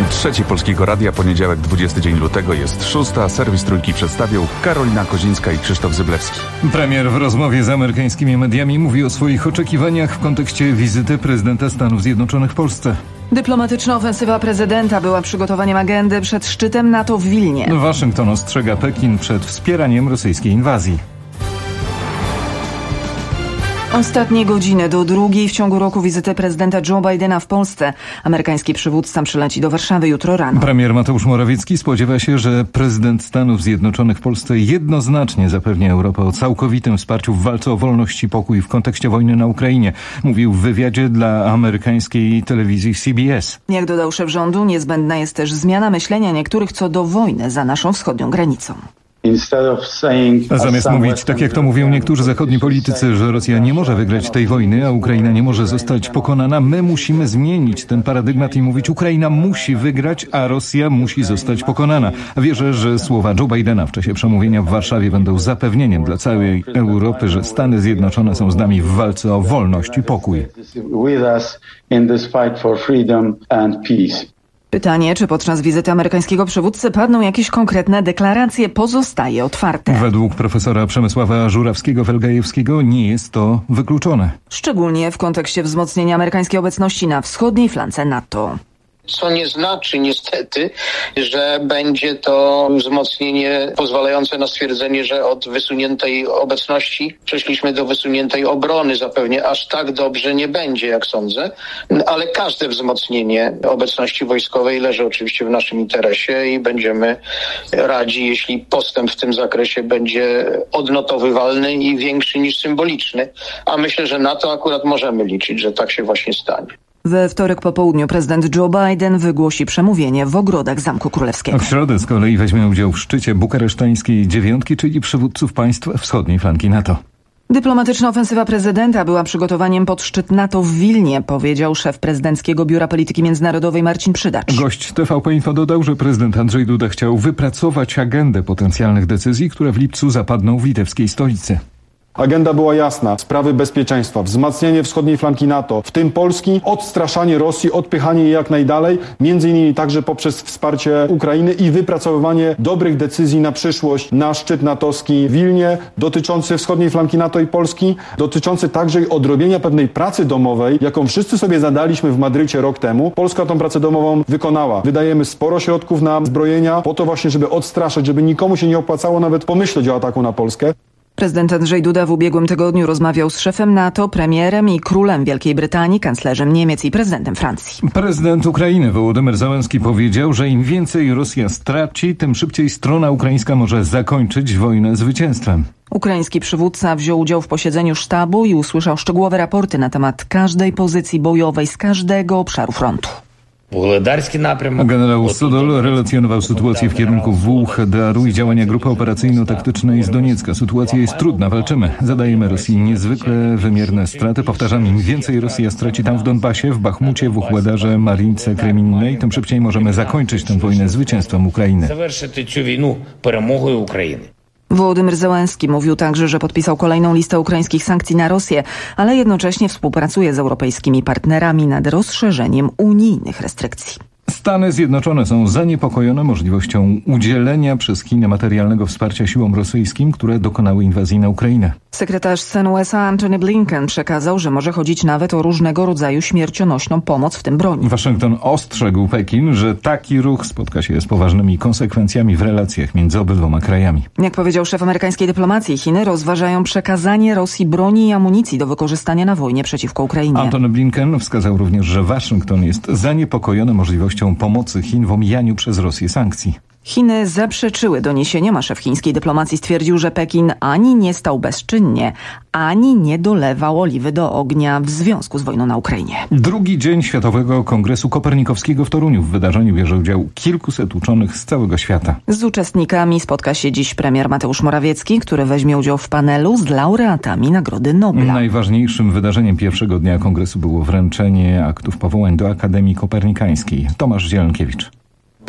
Trzeci Polskiego Radia, poniedziałek, 20 dzień lutego, jest 6. Serwis Trójki przedstawią Karolina Kozińska i Krzysztof Zyblewski. Premier w rozmowie z amerykańskimi mediami mówi o swoich oczekiwaniach w kontekście wizyty prezydenta Stanów Zjednoczonych w Polsce. Dyplomatyczna ofensywa prezydenta była przygotowaniem agendy przed szczytem NATO w Wilnie. Waszyngton ostrzega Pekin przed wspieraniem rosyjskiej inwazji. Ostatnie godziny do drugiej w ciągu roku wizyty prezydenta Joe Bidena w Polsce. Amerykański przywódca przyleci do Warszawy jutro rano. Premier Mateusz Morawiecki spodziewa się, że prezydent Stanów Zjednoczonych w Polsce jednoznacznie zapewni Europę o całkowitym wsparciu w walce o wolność i pokój w kontekście wojny na Ukrainie. Mówił w wywiadzie dla amerykańskiej telewizji CBS. Jak dodał szef rządu, niezbędna jest też zmiana myślenia niektórych co do wojny za naszą wschodnią granicą. Zamiast mówić, tak jak to mówią niektórzy zachodni politycy, że Rosja nie może wygrać tej wojny, a Ukraina nie może zostać pokonana, my musimy zmienić ten paradygmat i mówić, Ukraina musi wygrać, a Rosja musi zostać pokonana. Wierzę, że słowa Joe Bidena w czasie przemówienia w Warszawie będą zapewnieniem dla całej Europy, że Stany Zjednoczone są z nami w walce o wolność i pokój. Pytanie, czy podczas wizyty amerykańskiego przywódcy padną jakieś konkretne deklaracje, pozostaje otwarte. Według profesora Przemysława Żurawskiego-Felgajewskiego nie jest to wykluczone. Szczególnie w kontekście wzmocnienia amerykańskiej obecności na wschodniej flance NATO. Co nie znaczy niestety, że będzie to wzmocnienie pozwalające na stwierdzenie, że od wysuniętej obecności przeszliśmy do wysuniętej obrony. Zapewne aż tak dobrze nie będzie, jak sądzę, ale każde wzmocnienie obecności wojskowej leży oczywiście w naszym interesie i będziemy radzi, jeśli postęp w tym zakresie będzie odnotowywalny i większy niż symboliczny. A myślę, że na to akurat możemy liczyć, że tak się właśnie stanie. We wtorek po południu prezydent Joe Biden wygłosi przemówienie w ogrodach Zamku Królewskiego. W środę z kolei weźmie udział w szczycie bukaresztańskiej dziewiątki, czyli przywódców państw wschodniej flanki NATO. Dyplomatyczna ofensywa prezydenta była przygotowaniem pod szczyt NATO w Wilnie, powiedział szef prezydenckiego Biura Polityki Międzynarodowej Marcin Przydacz. Gość TVP Info dodał, że prezydent Andrzej Duda chciał wypracować agendę potencjalnych decyzji, które w lipcu zapadną w litewskiej stolicy. Agenda była jasna. Sprawy bezpieczeństwa, wzmacnianie wschodniej flanki NATO, w tym Polski, odstraszanie Rosji, odpychanie jej jak najdalej, między innymi także poprzez wsparcie Ukrainy i wypracowywanie dobrych decyzji na przyszłość, na szczyt natowski w Wilnie, dotyczący wschodniej flanki NATO i Polski, dotyczący także odrobienia pewnej pracy domowej, jaką wszyscy sobie zadaliśmy w Madrycie rok temu. Polska tą pracę domową wykonała. Wydajemy sporo środków na zbrojenia, po to właśnie, żeby odstraszać, żeby nikomu się nie opłacało nawet pomyśleć o ataku na Polskę. Prezydent Andrzej Duda w ubiegłym tygodniu rozmawiał z szefem NATO, premierem i królem Wielkiej Brytanii, kanclerzem Niemiec i prezydentem Francji. Prezydent Ukrainy Wołodymyr Zełenski powiedział, że im więcej Rosja straci, tym szybciej strona ukraińska może zakończyć wojnę zwycięstwem. Ukraiński przywódca wziął udział w posiedzeniu sztabu i usłyszał szczegółowe raporty na temat każdej pozycji bojowej z każdego obszaru frontu. Generał Sodol relacjonował sytuację w kierunku Wuhledaru i działania grupy operacyjno-taktycznej z Doniecka. Sytuacja jest trudna, walczymy. Zadajemy Rosji niezwykle wymierne straty. Powtarzam, im więcej Rosja straci tam w Donbasie, w Bachmucie, Wuhledarze, Marince, Kreminnej, tym szybciej możemy zakończyć tę wojnę zwycięstwem Ukrainy. Wołodymyr Zełenski mówił także, że podpisał kolejną listę ukraińskich sankcji na Rosję, ale jednocześnie współpracuje z europejskimi partnerami nad rozszerzeniem unijnych restrykcji. Stany Zjednoczone są zaniepokojone możliwością udzielenia przez Chiny materialnego wsparcia siłom rosyjskim, które dokonały inwazji na Ukrainę. Sekretarz stanu USA Antony Blinken przekazał, że może chodzić nawet o różnego rodzaju śmiercionośną pomoc, w tym broń. Waszyngton ostrzegł Pekin, że taki ruch spotka się z poważnymi konsekwencjami w relacjach między obydwoma krajami. Jak powiedział szef amerykańskiej dyplomacji, Chiny rozważają przekazanie Rosji broni i amunicji do wykorzystania na wojnie przeciwko Ukrainie. Antony Blinken wskazał również, że Waszyngton jest zaniepokojony możliwością pomocy Chin w omijaniu przez Rosję sankcji. Chiny zaprzeczyły doniesieniom, a szef chińskiej dyplomacji stwierdził, że Pekin ani nie stał bezczynnie, ani nie dolewał oliwy do ognia w związku z wojną na Ukrainie. Drugi dzień Światowego Kongresu Kopernikowskiego w Toruniu. W wydarzeniu bierze udział kilkuset uczonych z całego świata. Z uczestnikami spotka się dziś premier Mateusz Morawiecki, który weźmie udział w panelu z laureatami Nagrody Nobla. Najważniejszym wydarzeniem pierwszego dnia kongresu było wręczenie aktów powołań do Akademii Kopernikańskiej. Tomasz Zielenkiewicz.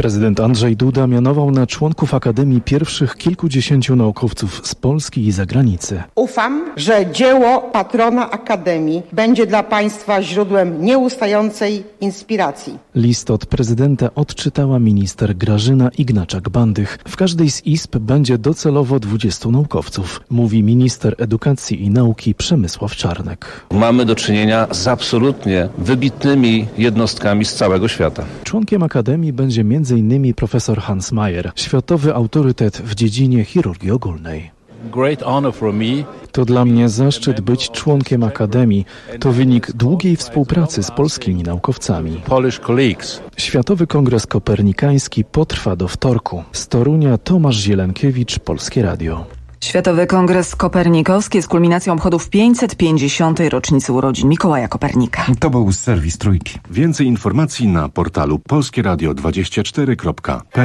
Prezydent Andrzej Duda mianował na członków Akademii pierwszych kilkudziesięciu naukowców z Polski i zagranicy. Ufam, że dzieło patrona Akademii będzie dla Państwa źródłem nieustającej inspiracji. List od prezydenta odczytała minister Grażyna Ignaczak-Bandych. W każdej z izb będzie docelowo 20 naukowców, mówi minister edukacji i nauki Przemysław Czarnek. Mamy do czynienia z absolutnie wybitnymi jednostkami z całego świata. Członkiem Akademii będzie m.in. profesor Hans Mayer, światowy autorytet w dziedzinie chirurgii ogólnej. To dla mnie zaszczyt być członkiem Akademii. To wynik długiej współpracy z polskimi naukowcami. Światowy Kongres Kopernikański potrwa do wtorku. Z Torunia Tomasz Zielenkiewicz, Polskie Radio. Światowy Kongres Kopernikowski jest kulminacją obchodów 550. rocznicy urodzin Mikołaja Kopernika. To był serwis Trójki. Więcej informacji na portalu polskieradio24.pl.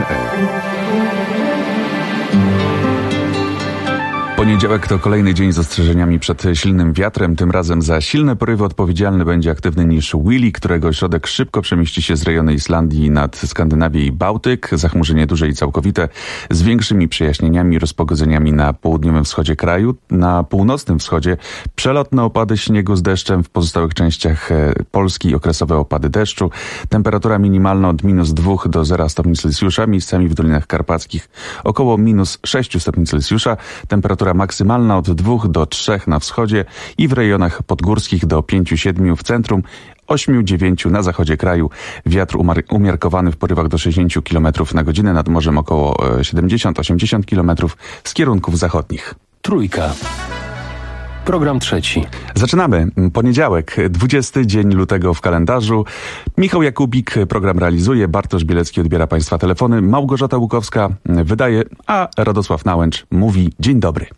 Poniedziałek to kolejny dzień z ostrzeżeniami przed silnym wiatrem. Tym razem za silne porywy odpowiedzialny będzie aktywny niż Willy, którego ośrodek szybko przemieści się z rejonu Islandii nad Skandynawię i Bałtyk. Zachmurzenie duże i całkowite z większymi przejaśnieniami i rozpogodzeniami na południowym wschodzie kraju. Na północnym wschodzie przelotne opady śniegu z deszczem, w pozostałych częściach Polski okresowe opady deszczu. Temperatura minimalna od -2 do 0 stopni Celsjusza, miejscami w Dolinach Karpackich około -6 stopni Celsjusza. Temperatura maksymalna od 2 do 3 na wschodzie i w rejonach podgórskich do 5-7 w centrum, 8-9 na zachodzie kraju. Wiatr umiarkowany w porywach do 60 km na godzinę, nad morzem około 70-80 km z kierunków zachodnich. Trójka. Program trzeci. Zaczynamy. Poniedziałek, 20 dzień lutego w kalendarzu. Michał Jakubik program realizuje, Bartosz Bielecki odbiera Państwa telefony, Małgorzata Łukowska wydaje, a Radosław Nałęcz mówi dzień dobry.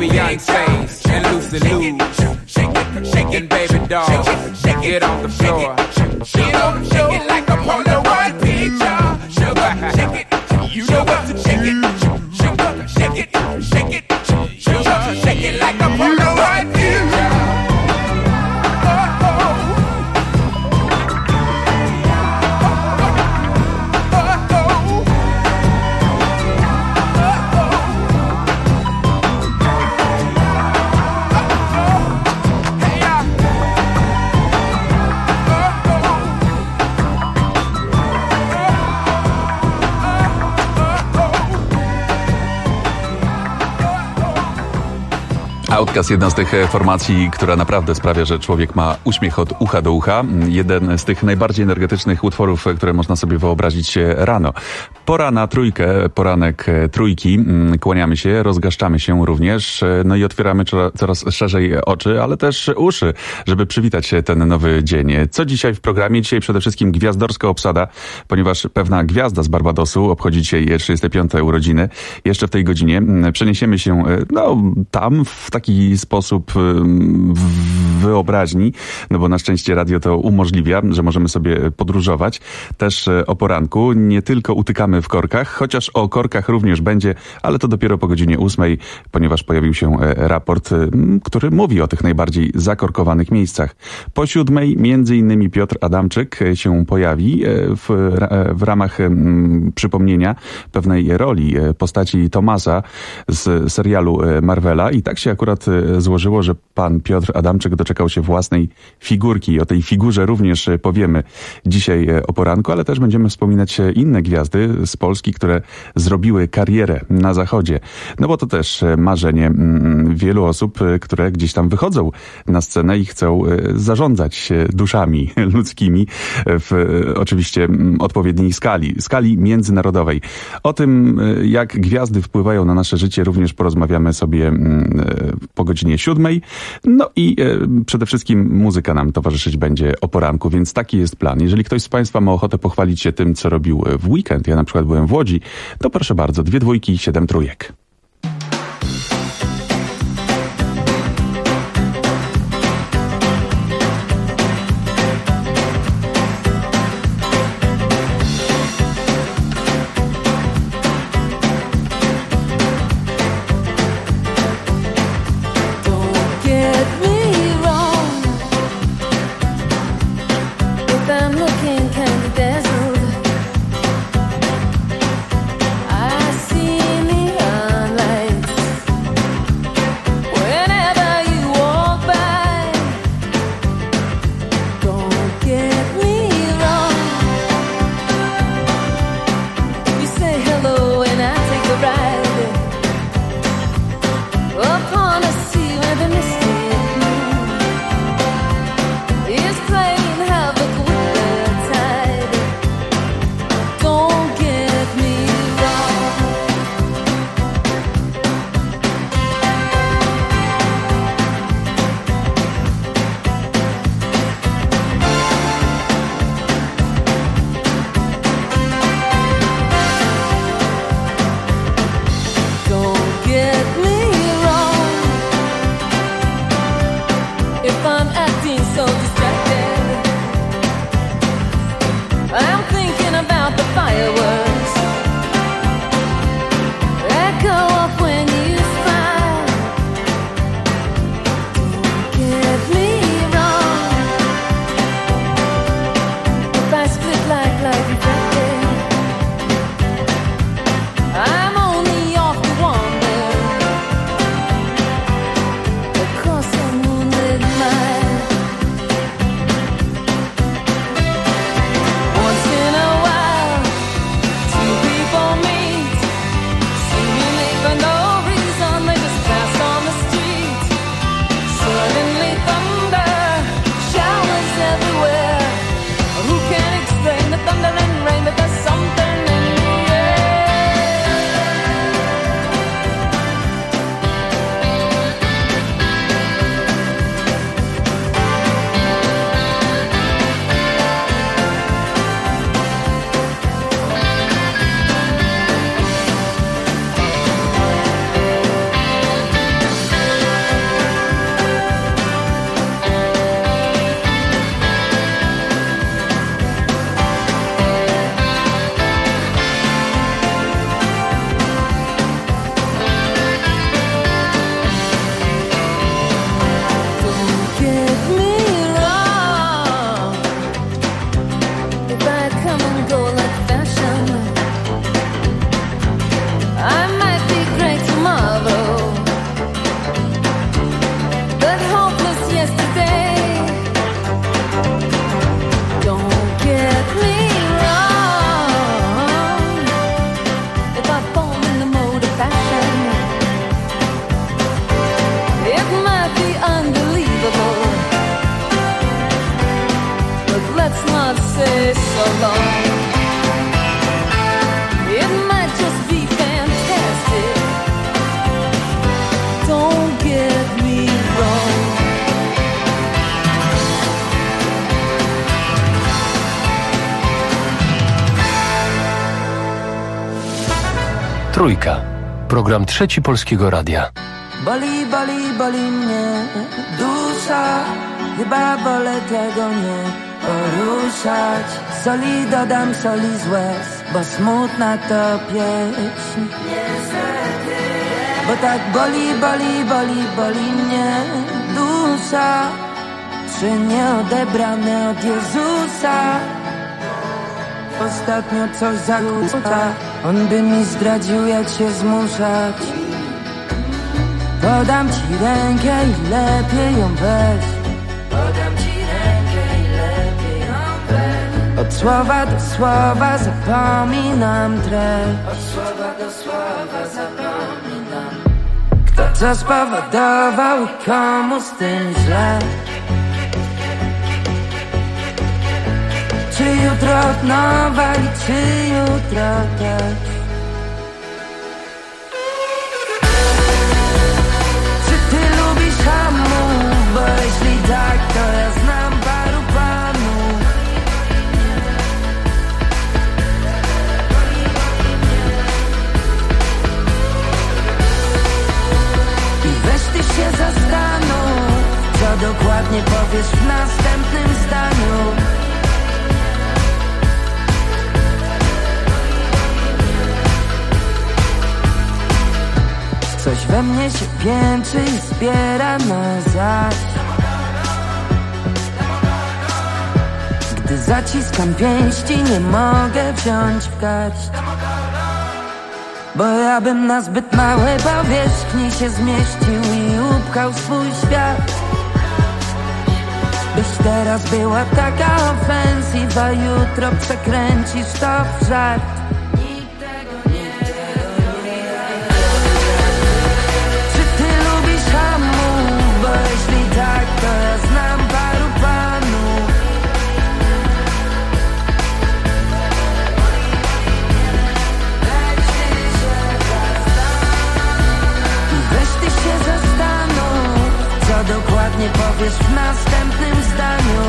Beyonce and Lucy Liu. And baby doll, get on the floor. Get on the floor, shake it like a Polaroid picture. Sugar, shake it, you know what to shake it. Sugar, shake it, shake it. Sugar, shake it like a Polaroid picture. Outkast, jedna z tych formacji, która naprawdę sprawia, że człowiek ma uśmiech od ucha do ucha. Jeden z tych najbardziej energetycznych utworów, które można sobie wyobrazić rano. Pora na trójkę, poranek trójki. Kłaniamy się, rozgaszczamy się również, no i otwieramy coraz szerzej oczy, ale też uszy, żeby przywitać ten nowy dzień. Co dzisiaj w programie? Dzisiaj przede wszystkim gwiazdorska obsada, ponieważ pewna gwiazda z Barbadosu obchodzi dzisiaj 35. urodziny. Jeszcze w tej godzinie przeniesiemy się tam w taki sposób wyobraźni, no bo na szczęście radio to umożliwia, że możemy sobie podróżować. Też o poranku nie tylko utykamy w korkach, chociaż o korkach również będzie, ale to dopiero po godzinie 8, ponieważ pojawił się raport, który mówi o tych najbardziej zakorkowanych miejscach. Po 7 między innymi Piotr Adamczyk się pojawi w ramach przypomnienia pewnej roli postaci Thomasa z serialu Marvela i tak się akurat złożyło, że pan Piotr Adamczyk doczekał się własnej figurki. O tej figurze również powiemy dzisiaj o poranku, ale też będziemy wspominać inne gwiazdy z Polski, które zrobiły karierę na zachodzie. No bo to też marzenie wielu osób, które gdzieś tam wychodzą na scenę i chcą zarządzać duszami ludzkimi w oczywiście odpowiedniej skali międzynarodowej. O tym, jak gwiazdy wpływają na nasze życie, również porozmawiamy sobie po godzinie 7. No i przede wszystkim muzyka nam towarzyszyć będzie o poranku, więc taki jest plan. Jeżeli ktoś z Państwa ma ochotę pochwalić się tym, co robił w weekend, ja na przykład byłem w Łodzi, to proszę bardzo, 2 dwójki i 7 trójek. I see neon Trójka. Program trzeci Polskiego Radia. Boli mnie dusza. Chyba wolę tego nie poruszać. Soli dodam, soli z łez, bo smutna to pieśń. Bo tak boli mnie dusza. Trzy nieodebrane od Jezusa. Ostatnio coś zakłóca. On by mi zdradził, jak się zmuszać. Podam ci rękę i lepiej ją weź. Podam ci rękę i lepiej ją weź. Od słowa do słowa zapominam treść. Od słowa do słowa zapominam. Kto co spowodował i komu z tym źle? Czy jutro od nowa i czy jutro też? Czy ty lubisz hamów? Bo jeśli tak, to ja znam paru panów. I weź ty się zastanów, co dokładnie powiesz w następnym zdaniu. Coś we mnie się piętrzy i zbiera na zaś. Gdy zaciskam pięści, nie mogę wziąć w garść. Bo ja bym na zbyt małej powierzchni się zmieścił i upchał swój świat. Byś teraz była taka ofensywa, jutro przekręcisz to w żart. To ja znam paru panów. I weź ty się zastanów, co dokładnie powiesz w następnym zdaniu.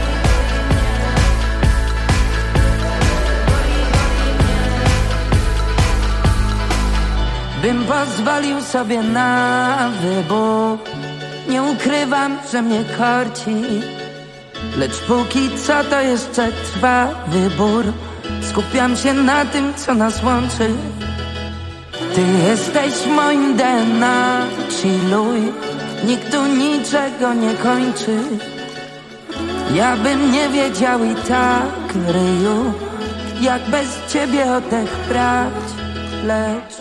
Bym pozwolił sobie na wybór. Nie ukrywam, że mnie korci, lecz póki co to jeszcze trwa wybór. Skupiam się na tym, co nas łączy. Ty jesteś moim DNA, chilluj. Nikt tu niczego nie kończy. Ja bym nie wiedział i tak, ryju, jak bez ciebie oddech brać. Lecz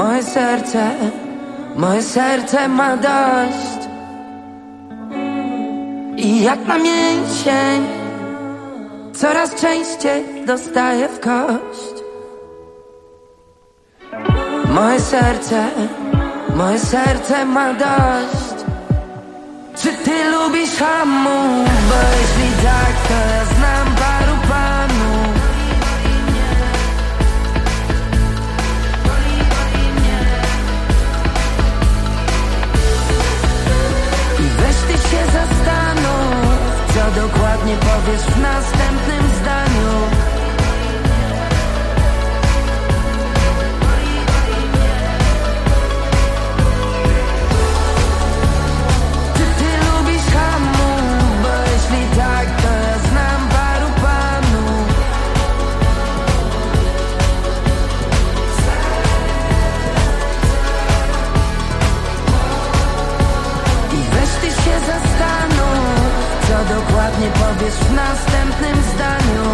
moje serce ma dość. I jak na mięsień coraz częściej dostaję w kość. Moje serce ma dość. Czy ty lubisz hamów? Bo jeśli tak, to ja znam paru panów. I weź ty się zastanów, co dokładnie powiesz w następnym zdaniu. Czy ty lubisz hamów? Bo jeśli tak, to ja znam paru panów. I weź ty się zastanów, co dokładnie powiesz w następnym zdaniu.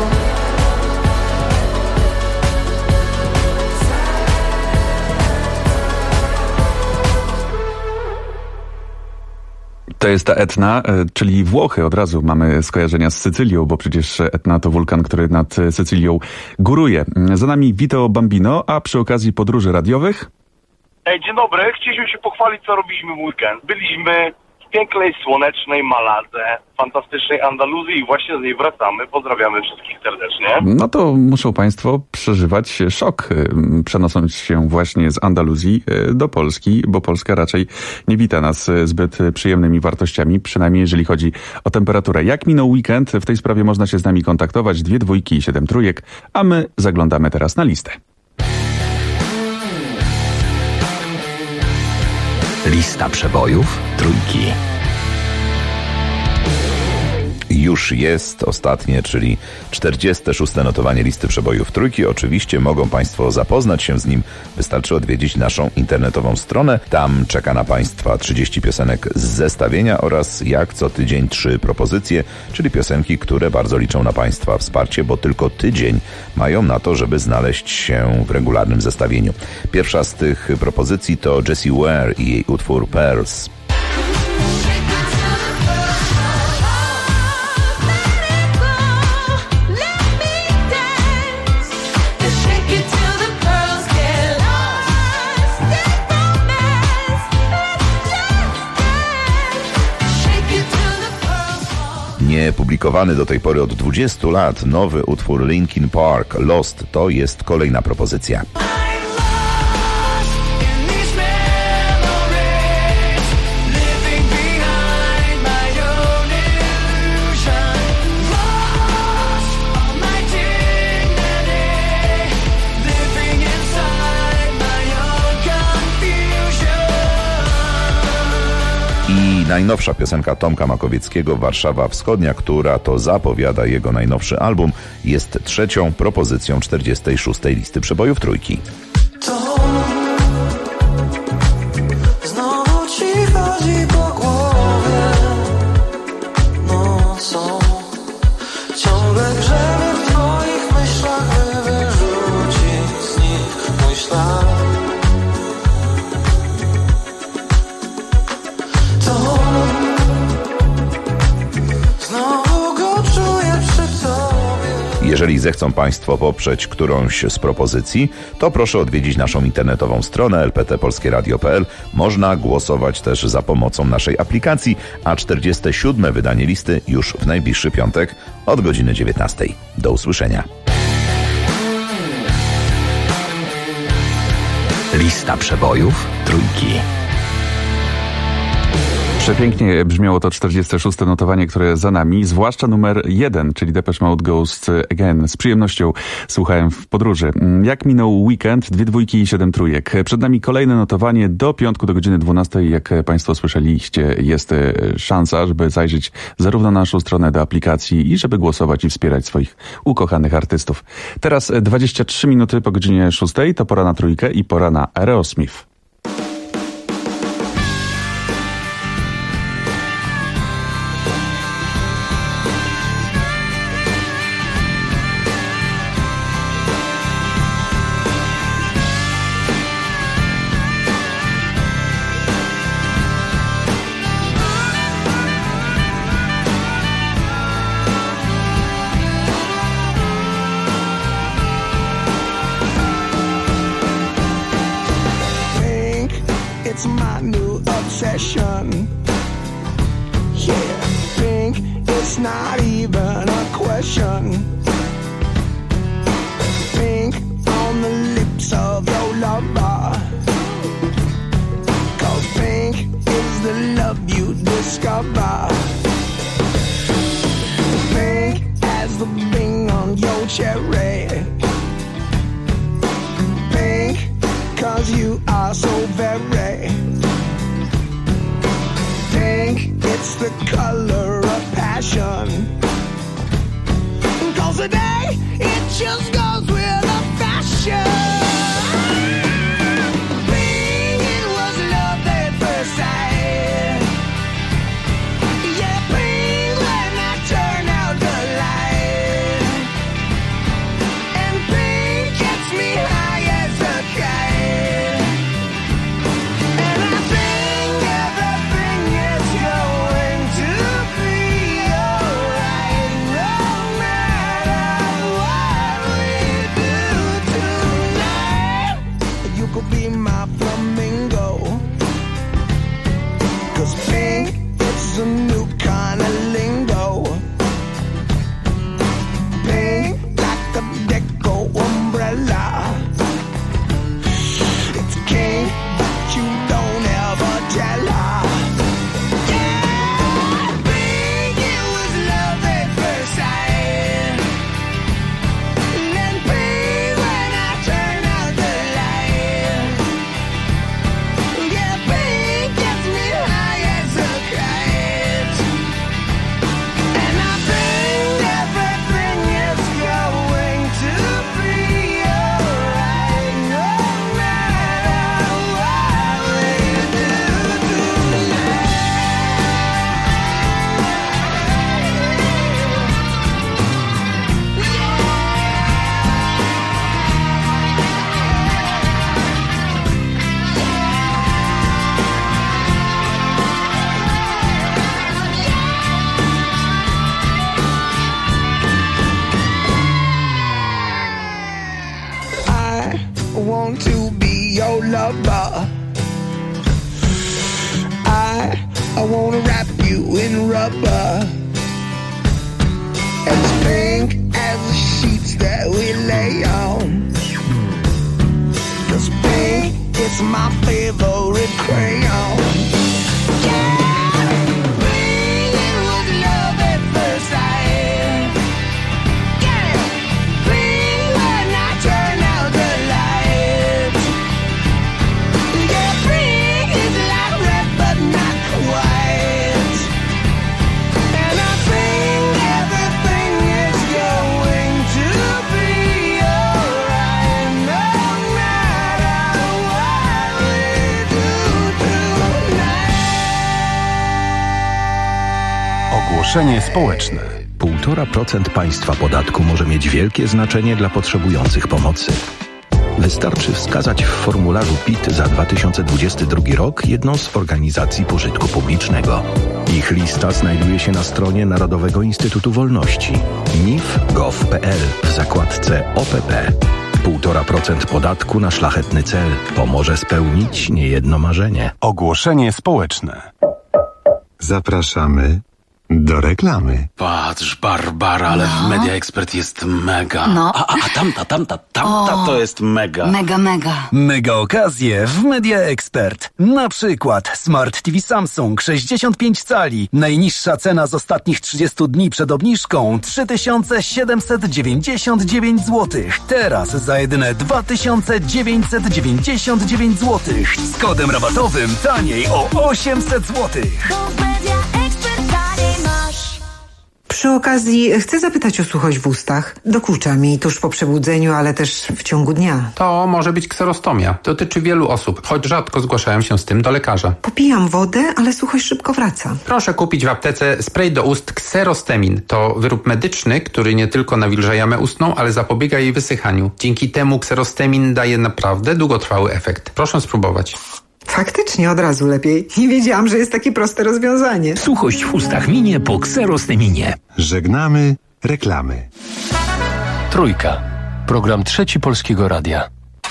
To jest ta Etna, czyli Włochy. Od razu mamy skojarzenia z Sycylią, bo przecież Etna to wulkan, który nad Sycylią góruje. Za nami Vito Bambino, a przy okazji podróży radiowych... Dzień dobry, chcieliśmy się pochwalić, co robiliśmy w weekend. Byliśmy w pięknej, słonecznej Maladze, fantastycznej Andaluzji i właśnie z niej wracamy. Pozdrawiamy wszystkich serdecznie. No to muszą państwo przeżywać szok, przenosząc się właśnie z Andaluzji do Polski, bo Polska raczej nie wita nas zbyt przyjemnymi wartościami, przynajmniej jeżeli chodzi o temperaturę. Jak minął weekend? W tej sprawie można się z nami kontaktować. 2 dwójki i 7 trójek, a my zaglądamy teraz na listę. Lista przebojów Trójki. Już jest ostatnie, czyli 46. notowanie listy przebojów Trójki. Oczywiście mogą Państwo zapoznać się z nim. Wystarczy odwiedzić naszą internetową stronę. Tam czeka na Państwa 30 piosenek z zestawienia oraz jak co tydzień 3 propozycje, czyli piosenki, które bardzo liczą na Państwa wsparcie, bo tylko tydzień mają na to, żeby znaleźć się w regularnym zestawieniu. Pierwsza z tych propozycji to Jessie Ware i jej utwór Pearls. Niepublikowany do tej pory od 20 lat nowy utwór Linkin Park Lost to jest kolejna propozycja. I najnowsza piosenka Tomka Makowieckiego Warszawa Wschodnia, która to zapowiada jego najnowszy album, jest trzecią propozycją 46. listy przebojów Trójki. Znowu ci chodzi po głowie nocą, ciągle grzebie w twoich myślach, by wyrzucić z nich mój ślad. Jeżeli zechcą Państwo poprzeć którąś z propozycji, to proszę odwiedzić naszą internetową stronę lptpolskieradio.pl. Można głosować też za pomocą naszej aplikacji, a 47. wydanie listy już w najbliższy piątek od godziny 19. Do usłyszenia. Lista przebojów Trójki. Przepięknie brzmiało to 46. notowanie, które za nami, zwłaszcza numer 1, czyli Depeche Mode Ghost Again. Z przyjemnością słuchałem w podróży. Jak minął weekend, 2 dwójki i 7 trójek. Przed nami kolejne notowanie do piątku, do godziny 12. Jak Państwo słyszeliście, jest szansa, żeby zajrzeć zarówno na naszą stronę do aplikacji i żeby głosować i wspierać swoich ukochanych artystów. Teraz 23 minuty po godzinie 6, to pora na trójkę i pora na Aerosmith. Yeah, pink, it's not even a question. Pink on the lips of your lover. 'Cause pink is the love you discover. Pink as the bing on your cherry. Pink, 'cause you are so very pink, it's the color of passion. 'Cause today, it just goes with the fashion. Pink, it was love at first sight. Yeah, pink when I turn out the light. And pink gets me high as a kite. And I think everything is going to be alright, no matter what we do tonight. You could be my flamingo, 'cause pink is a new kind of lingo. Pink like a deco umbrella. It's king, but you don't ever tell her. Yeah, pink, it was love at first sight. And pink when I turn out the light. Yeah, pink my favorite crayon. Ogłoszenie społeczne. 1,5% państwa podatku może mieć wielkie znaczenie dla potrzebujących pomocy. Wystarczy wskazać w formularzu PIT za 2022 rok jedną z organizacji pożytku publicznego. Ich lista znajduje się na stronie Narodowego Instytutu Wolności nif.gov.pl w zakładce OPP. 1,5% podatku na szlachetny cel pomoże spełnić niejedno marzenie. Ogłoszenie społeczne. Zapraszamy do reklamy. Patrz, Barbara, ale w Media Expert jest mega. No. A tamta to jest mega. Mega. Mega okazje w Media Expert. Na przykład Smart TV Samsung 65 cali. Najniższa cena z ostatnich 30 dni przed obniżką 3799 zł. Teraz za jedyne 2999 zł. Z kodem rabatowym taniej o 800 zł. Przy okazji chcę zapytać o suchość w ustach. Dokucza mi tuż po przebudzeniu, ale też w ciągu dnia. To może być kserostomia. Dotyczy wielu osób, choć rzadko zgłaszają się z tym do lekarza. Popijam wodę, ale suchość szybko wraca. Proszę kupić w aptece spray do ust Kserostemin. To wyrób medyczny, który nie tylko nawilża jamę ustną, ale zapobiega jej wysychaniu. Dzięki temu Kserostemin daje naprawdę długotrwały efekt. Proszę spróbować. Faktycznie od razu lepiej. Nie wiedziałam, że jest takie proste rozwiązanie. Suchość w ustach minie po Kserosteminie. Żegnamy reklamy. Trójka. Program Trzeci Polskiego Radia.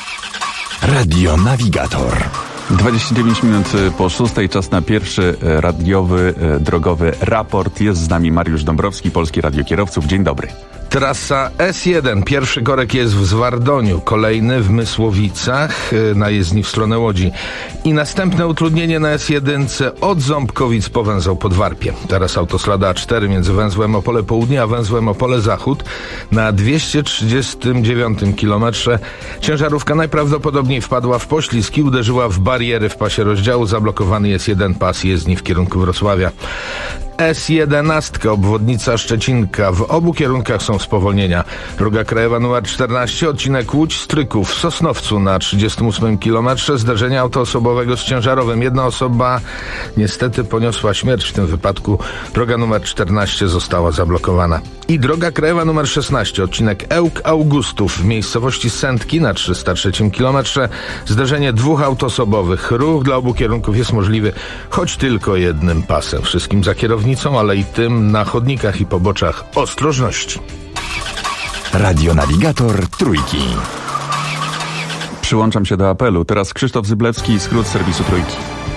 Radio Navigator. 29 minut po 6, czas na pierwszy radiowy, drogowy raport. Jest z nami Mariusz Dąbrowski, Polskie Radio Kierowców. Dzień dobry. Trasa S1. Pierwszy korek jest w Zwardoniu, kolejny w Mysłowicach, na jezdni w stronę Łodzi. I następne utrudnienie na S1 od Ząbkowic po węzeł Podwarpie. Teraz autostrada A4 między węzłem Opole Południe a węzłem Opole Zachód. Na 239 kilometrze ciężarówka najprawdopodobniej wpadła w poślizg i uderzyła w bariery w pasie rozdziału. Zablokowany jest jeden pas jezdni w kierunku Wrocławia. S11, obwodnica Szczecinka. W obu kierunkach są spowolnienia. Droga krajowa nr 14, odcinek Łódź-Stryków. W Sosnowcu na 38 kilometrze zdarzenia autoosobowego z ciężarowym. Jedna osoba niestety poniosła śmierć w tym wypadku. Droga nr 14 została zablokowana. I droga krajowa nr 16, odcinek Ełk-Augustów. W miejscowości Sętki na 303 kilometrze zdarzenie dwóch autoosobowych. Ruch dla obu kierunków jest możliwy, choć tylko jednym pasem. Wszystkim za kierownicą, ale i tym na chodnikach i poboczach ostrożności. Radio Navigator Trójki. Przyłączam się do apelu. Teraz Krzysztof Zyblewski, skrót serwisu Trójki.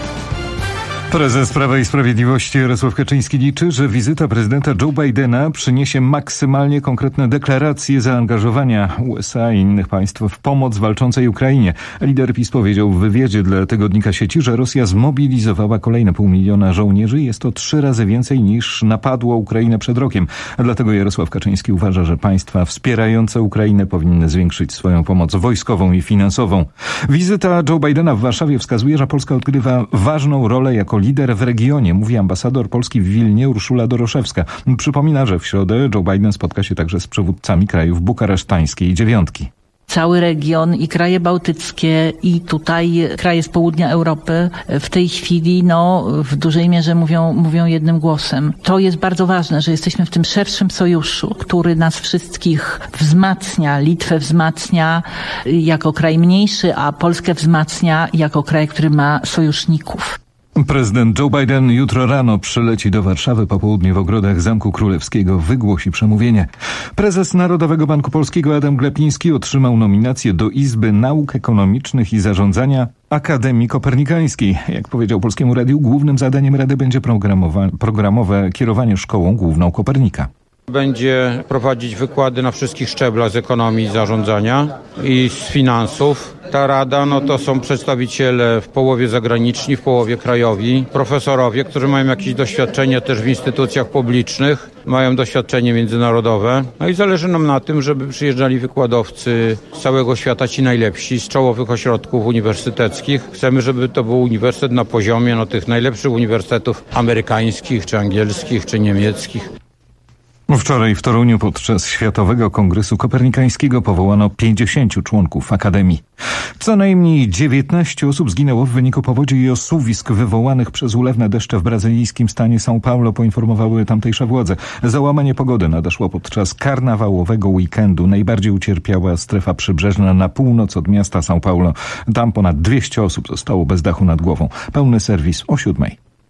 Prezes Prawa i Sprawiedliwości Jarosław Kaczyński liczy, że wizyta prezydenta Joe Bidena przyniesie maksymalnie konkretne deklaracje zaangażowania USA i innych państw w pomoc walczącej Ukrainie. Lider PiS powiedział w wywiadzie dla tygodnika Sieci, że Rosja zmobilizowała kolejne 500 000 żołnierzy. Jest to 3 razy więcej niż napadło Ukrainę przed rokiem. A dlatego Jarosław Kaczyński uważa, że państwa wspierające Ukrainę powinny zwiększyć swoją pomoc wojskową i finansową. Wizyta Joe Bidena w Warszawie wskazuje, że Polska odgrywa ważną rolę jako lider w regionie, mówi ambasador Polski w Wilnie Urszula Doroszewska. Przypomina, że w środę Joe Biden spotka się także z przywódcami krajów bukaresztańskiej dziewiątki. Cały region i kraje bałtyckie i tutaj kraje z południa Europy w tej chwili w dużej mierze mówią jednym głosem. To jest bardzo ważne, że jesteśmy w tym szerszym sojuszu, który nas wszystkich wzmacnia. Litwę wzmacnia jako kraj mniejszy, a Polskę wzmacnia jako kraj, który ma sojuszników. Prezydent Joe Biden jutro rano przyleci do Warszawy, po południu w ogrodach Zamku Królewskiego wygłosi przemówienie. Prezes Narodowego Banku Polskiego Adam Glapiński otrzymał nominację do Izby Nauk Ekonomicznych i Zarządzania Akademii Kopernikańskiej. Jak powiedział Polskiemu Radiu, głównym zadaniem Rady będzie programowe kierowanie Szkołą Główną Kopernika. Będzie prowadzić wykłady na wszystkich szczeblach z ekonomii i zarządzania i z finansów. Ta rada to są przedstawiciele w połowie zagraniczni, w połowie krajowi, profesorowie, którzy mają jakieś doświadczenie też w instytucjach publicznych, mają doświadczenie międzynarodowe. I zależy nam na tym, żeby przyjeżdżali wykładowcy z całego świata, ci najlepsi, z czołowych ośrodków uniwersyteckich. Chcemy, żeby to był uniwersytet na poziomie tych najlepszych uniwersytetów amerykańskich, czy angielskich, czy niemieckich. Wczoraj w Toruniu podczas Światowego Kongresu Kopernikańskiego powołano 50 członków Akademii. Co najmniej 19 osób zginęło w wyniku powodzi i osuwisk wywołanych przez ulewne deszcze w brazylijskim stanie São Paulo, poinformowały tamtejsze władze. Załamanie pogody nadeszło podczas karnawałowego weekendu. Najbardziej ucierpiała strefa przybrzeżna na północ od miasta São Paulo. Tam ponad 200 osób zostało bez dachu nad głową. Pełny serwis o 7:00.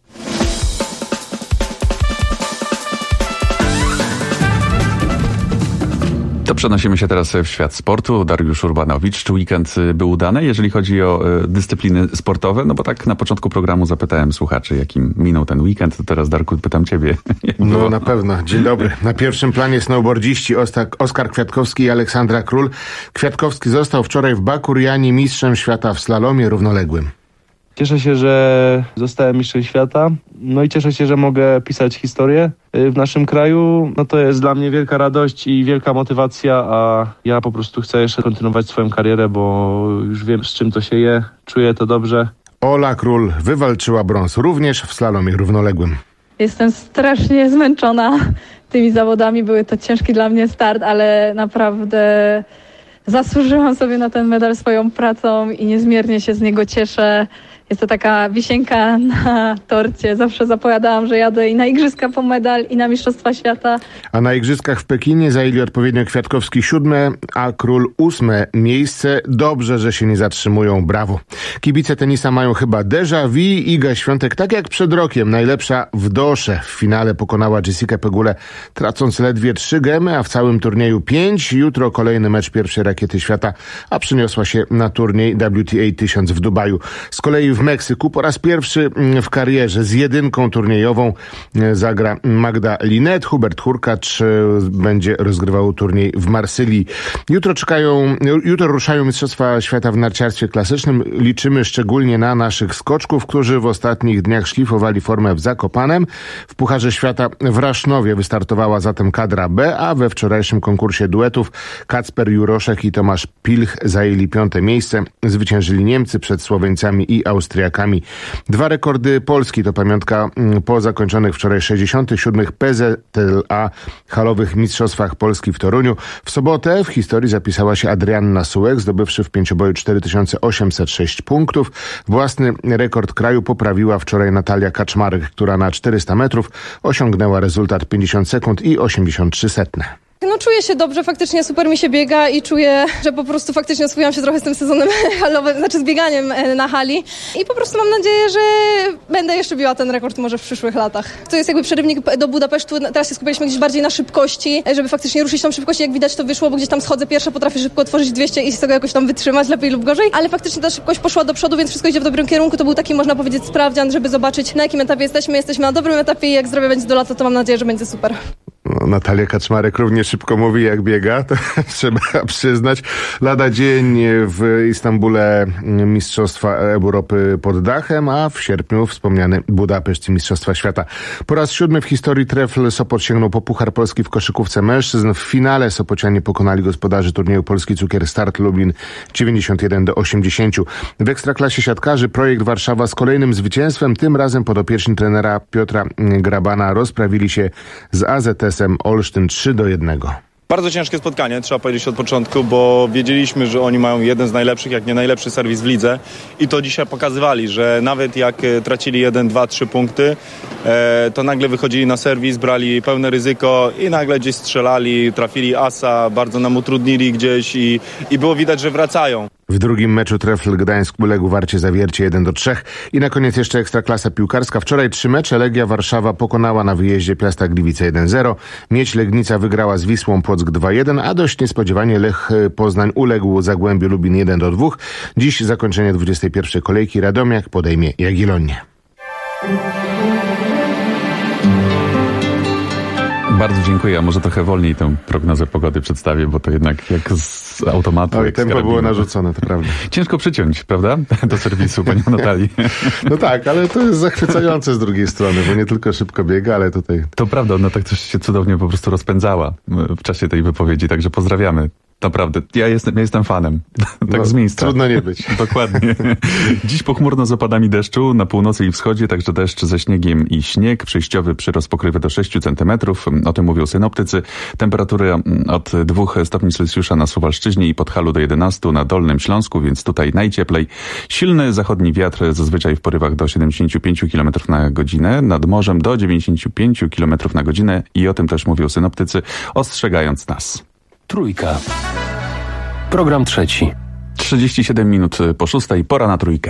To przenosimy się teraz w świat sportu. Dariusz Urbanowicz. Czy weekend był udany, jeżeli chodzi o dyscypliny sportowe? No bo tak na początku programu zapytałem słuchaczy, jakim minął ten weekend. To teraz, Darku, pytam ciebie. No na pewno. Dzień dobry. Na pierwszym planie snowboardziści Oskar Kwiatkowski i Aleksandra Król. Kwiatkowski został wczoraj w Bakuriani mistrzem świata w slalomie równoległym. Cieszę się, że zostałem mistrzem świata. No i cieszę się, że mogę pisać historię w naszym kraju. No to jest dla mnie wielka radość i wielka motywacja, a ja po prostu chcę jeszcze kontynuować swoją karierę, bo już wiem, z czym to się je. Czuję to dobrze. Ola Król wywalczyła brąz również w slalomie równoległym. Jestem strasznie zmęczona tymi zawodami. Były to ciężki dla mnie start, ale naprawdę zasłużyłam sobie na ten medal swoją pracą i niezmiernie się z niego cieszę. Jest to taka wisienka na torcie. Zawsze zapowiadałam, że jadę i na Igrzyska po medal, i na Mistrzostwa Świata. A na Igrzyskach w Pekinie zajęli odpowiednio Kwiatkowski 7, a Król 8 miejsce. Dobrze, że się nie zatrzymują. Brawo. Kibice tenisa mają chyba déjà vu. Iga Świątek, tak jak przed rokiem, najlepsza w dosze. W finale pokonała Jessica Pegulę, tracąc ledwie 3 gemy, a w całym turnieju 5. Jutro kolejny mecz pierwszej rakiety świata, a przyniosła się na turniej WTA 1000 w Dubaju. Z kolei w Meksyku po raz pierwszy w karierze z jedynką turniejową zagra Magda Linet. Hubert Hurkacz będzie rozgrywał turniej w Marsylii. Jutro ruszają Mistrzostwa Świata w narciarstwie klasycznym. Liczymy szczególnie na naszych skoczków, którzy w ostatnich dniach szlifowali formę w Zakopanem. W Pucharze Świata w Rasznowie wystartowała zatem kadra B, a we wczorajszym konkursie duetów Kacper Juroszek i Tomasz Pilch zajęli 5. miejsce. Zwyciężyli Niemcy przed Słoweńcami i Austriakami. 2 rekordy Polski to pamiątka po zakończonych wczoraj 67. PZLA halowych Mistrzostwach Polski w Toruniu. W sobotę w historii zapisała się Adrianna Sułek, zdobywszy w pięcioboju 4806 punktów. Własny rekord kraju poprawiła wczoraj Natalia Kaczmarek, która na 400 metrów osiągnęła rezultat 50 sekund i 83 setne. No czuję się dobrze, faktycznie super mi się biega i czuję, że po prostu faktycznie oswoiłam się trochę z tym sezonem halowym, znaczy z bieganiem na hali i po prostu mam nadzieję, że będę jeszcze biła ten rekord może w przyszłych latach. To jest jakby przerywnik do Budapesztu, teraz się skupialiśmy gdzieś bardziej na szybkości, żeby faktycznie ruszyć tą szybkość, jak widać to wyszło, bo gdzieś tam schodzę pierwsza, potrafię szybko otworzyć 200 i z tego jakoś tam wytrzymać, lepiej lub gorzej, ale faktycznie ta szybkość poszła do przodu, więc wszystko idzie w dobrym kierunku. To był taki, można powiedzieć, sprawdzian, żeby zobaczyć, na jakim etapie jesteśmy. Jesteśmy na dobrym etapie i jak zdrowie będzie do lata, to mam nadzieję, że będzie super. No, Natalia Kaczmarek równie szybko mówi, jak biega, to trzeba przyznać. Lada dzień w Istambule Mistrzostwa Europy pod dachem, a w sierpniu wspomniany Budapeszt i Mistrzostwa Świata. Po raz 7 w historii Trefl Sopot sięgnął po Puchar Polski w koszykówce mężczyzn. W finale Sopocianie pokonali gospodarzy turnieju Polski Cukier Start Lublin 91-80. W Ekstraklasie siatkarzy Projekt Warszawa z kolejnym zwycięstwem. Tym razem podopieczni trenera Piotra Grabana rozprawili się z AZS-em Olsztyn 3-1. Bardzo ciężkie spotkanie, trzeba powiedzieć od początku, bo wiedzieliśmy, że oni mają jeden z najlepszych, jak nie najlepszy serwis w lidze i to dzisiaj pokazywali, że nawet jak tracili 1, 2, 3 punkty, to nagle wychodzili na serwis, brali pełne ryzyko i nagle gdzieś strzelali, trafili asa, bardzo nam utrudnili gdzieś i było widać, że wracają. W drugim meczu Trefl Gdańsk uległ Warcie Zawiercie 1-3. I na koniec jeszcze Ekstraklasa piłkarska. Wczoraj 3 mecze. Legia Warszawa pokonała na wyjeździe Piasta Gliwice 1-0. Miedź Legnica wygrała z Wisłą Płock 2-1, a dość niespodziewanie Lech Poznań uległ Zagłębiu Lubin 1-2. Dziś zakończenie 21. kolejki. Radomiak podejmie Jagiellonię. Bardzo dziękuję, a może trochę wolniej tę prognozę pogody przedstawię, bo to jednak jak z automatu. Oj, tempo było narzucone, to prawda. Ciężko przyciąć, prawda? Do serwisu, panią Natalii. No tak, ale to jest zachwycające z drugiej strony, bo nie tylko szybko biega, ale tutaj... To prawda, ona tak też się cudownie po prostu rozpędzała w czasie tej wypowiedzi, także pozdrawiamy. Naprawdę, ja jestem fanem. Tak z miejsca. Trudno nie być. Dokładnie. Dziś pochmurno z opadami deszczu na północy i wschodzie, także deszcz ze śniegiem i śnieg. Przejściowy przyrost pokrywy do 6 cm. O tym mówią synoptycy. Temperatury od 2 stopni Celsjusza na Suwalszczyźnie i Podhalu do 11 na Dolnym Śląsku, więc tutaj najcieplej. Silny zachodni wiatr, zazwyczaj w porywach do 75 km na godzinę. Nad morzem do 95 km na godzinę i o tym też mówią synoptycy, ostrzegając nas. Trójka. Program trzeci. 37 minut po 6, pora na trójkę.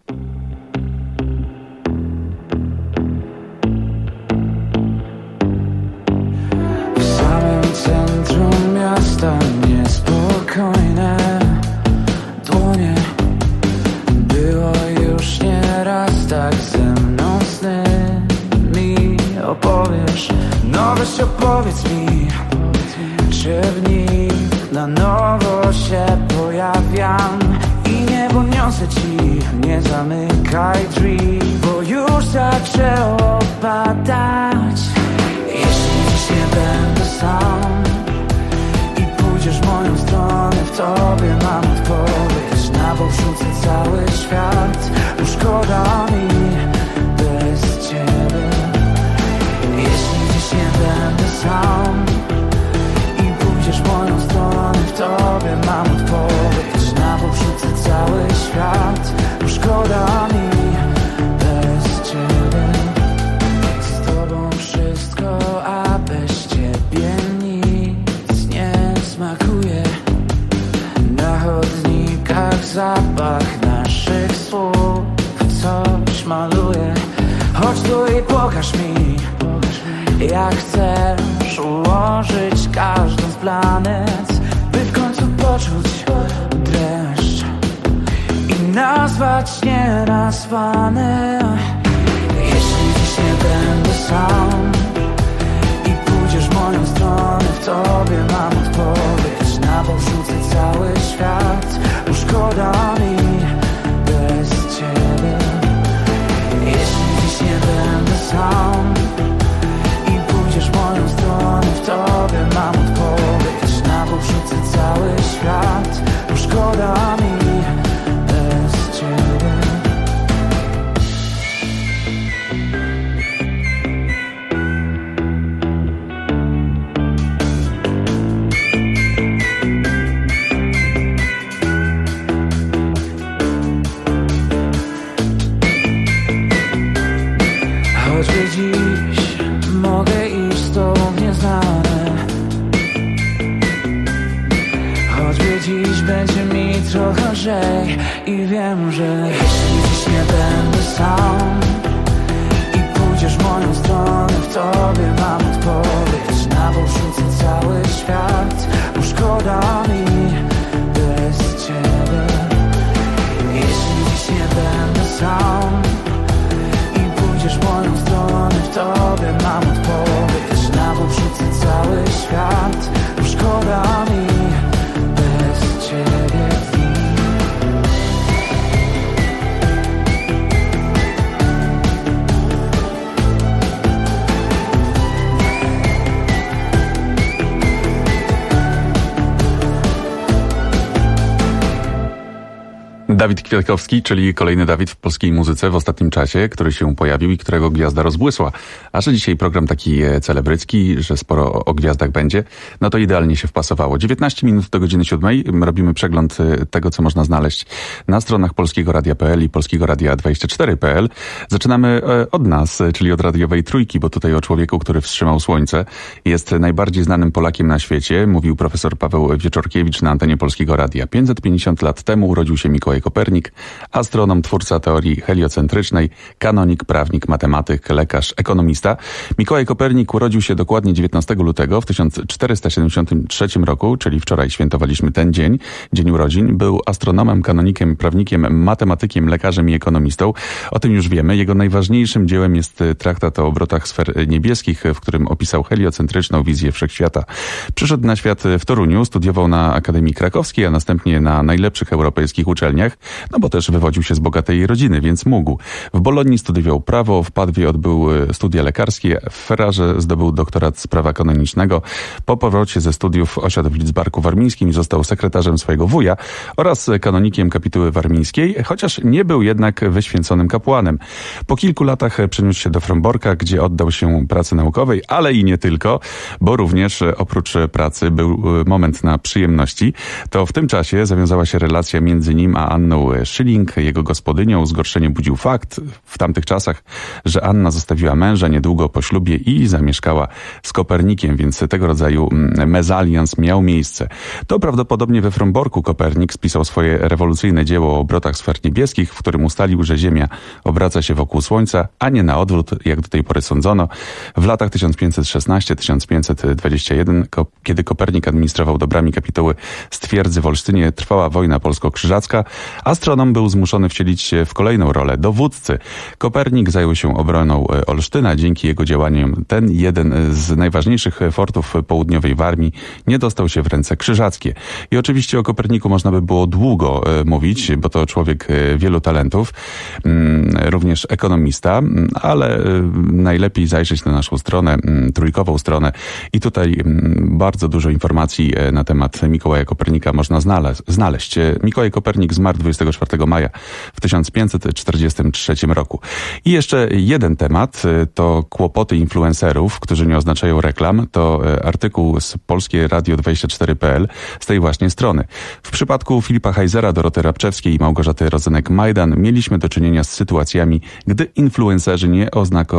W samym centrum miasta niespokojne dłonie. Było już nieraz tak ze mną sny. Mi opowiesz, no weź opowiedz mi, czy w nich na nowo się pojawiam i niebo niosę ci, nie zamykaj drzwi, bo już zaczęło padać. Jeśli dziś nie będę sam i pójdziesz w moją stronę, w tobie mam odpowiedź, na bok rzucę cały świat, bo szkoda mi bez ciebie. Jeśli dziś nie będę sam w moją stronę, w tobie mam odpowiedź, na bok rzucę cały świat, bo szkoda mi bez ciebie. Z tobą wszystko, a bez ciebie nic nie smakuje. Na chodnikach zapach naszych słów coś maluje. Chodź tu i pokaż mi, jak chcesz ułożyć każdą z planet, by w końcu poczuć dreszcz i nazwać nienazwane. Jeśli dziś nie będę sam i pójdziesz w moją stronę, w tobie mam odpowiedź, na bok rzucę cały świat, bo szkoda mi bez ciebie. Jeśli dziś nie będę sam i pójdziesz w moją stronę, w tobie mam odpowiedź, na bok rzucę cały świat, bo szkoda mi bez ciebie. Choćby dziś mogę iść z tobą w nieznane, choćby dziś będzie mi trochę lżej i wiem, że jeśli dziś nie będę sam i pójdziesz w moją stronę, w tobie mam odpowiedź, na bok rzucę cały świat, bo szkoda mi bez ciebie. Jeśli dziś nie będę sam i pójdziesz w moją stronę, w tobie mam odpowiedź, na bok rzucę cały świat, bo szkoda mi bez ciebie. Dawid Kwiatkowski, czyli kolejny Dawid w polskiej muzyce w ostatnim czasie, który się pojawił i którego gwiazda rozbłysła. A że dzisiaj program taki celebrycki, że sporo o gwiazdach będzie, no to idealnie się wpasowało. 19 minut do godziny 7. Robimy przegląd tego, co można znaleźć na stronach Polskiego Radia.pl i Polskiego Radia 24.pl. Zaczynamy od nas, czyli od radiowej trójki, bo tutaj o człowieku, który wstrzymał słońce. Jest najbardziej znanym Polakiem na świecie, mówił profesor Paweł Wieczorkiewicz na antenie Polskiego Radia. 550 lat temu urodził się Mikołaj Kopernik. Kopernik, astronom, twórca teorii heliocentrycznej, kanonik, prawnik, matematyk, lekarz, ekonomista. Mikołaj Kopernik urodził się dokładnie 19 lutego w 1473 roku, czyli wczoraj świętowaliśmy ten dzień, dzień urodzin. Był astronomem, kanonikiem, prawnikiem, matematykiem, lekarzem i ekonomistą. O tym już wiemy. Jego najważniejszym dziełem jest traktat o obrotach sfer niebieskich, w którym opisał heliocentryczną wizję wszechświata. Przyszedł na świat w Toruniu, studiował na Akademii Krakowskiej, a następnie na najlepszych europejskich uczelniach, no bo też wywodził się z bogatej rodziny, więc mógł. W Bolonii studiował prawo, w Padwie odbył studia lekarskie, w Ferrarze zdobył doktorat z prawa kanonicznego. Po powrocie ze studiów osiadł w Lidzbarku Warmińskim i został sekretarzem swojego wuja oraz kanonikiem kapituły warmińskiej, chociaż nie był jednak wyświęconym kapłanem. Po kilku latach przeniósł się do Fromborka, gdzie oddał się pracy naukowej, ale i nie tylko, bo również oprócz pracy był moment na przyjemności. To w tym czasie zawiązała się relacja między nim a Anną Schilling, jego gospodynią. Zgorszenie budził fakt w tamtych czasach, że Anna zostawiła męża niedługo po ślubie i zamieszkała z Kopernikiem, więc tego rodzaju mezalians miał miejsce. To prawdopodobnie we Fromborku Kopernik spisał swoje rewolucyjne dzieło o obrotach sfer niebieskich, w którym ustalił, że Ziemia obraca się wokół Słońca, a nie na odwrót, jak do tej pory sądzono. W latach 1516-1521, kiedy Kopernik administrował dobrami kapituły z twierdzy w Olsztynie, trwała wojna polsko-krzyżacka. Astronom był zmuszony wcielić się w kolejną rolę, dowódcy. Kopernik zajął się obroną Olsztyna. Dzięki jego działaniom ten jeden z najważniejszych fortów południowej Warmii nie dostał się w ręce krzyżackie. I oczywiście o Koperniku można by było długo mówić, bo to człowiek wielu talentów, również ekonomista, ale najlepiej zajrzeć na naszą stronę, trójkową stronę i tutaj bardzo dużo informacji na temat Mikołaja Kopernika można znaleźć. Mikołaj Kopernik zmarł 24 maja w 1543 roku. I jeszcze jeden temat, to kłopoty influencerów, którzy nie oznaczają reklam. To artykuł z Polskie Radio 24.pl z tej właśnie strony. W przypadku Filipa Heisera, Doroty Rabczewskiej i Małgorzaty Rodzenek-Majdan mieliśmy do czynienia z sytuacjami, gdy influencerzy nie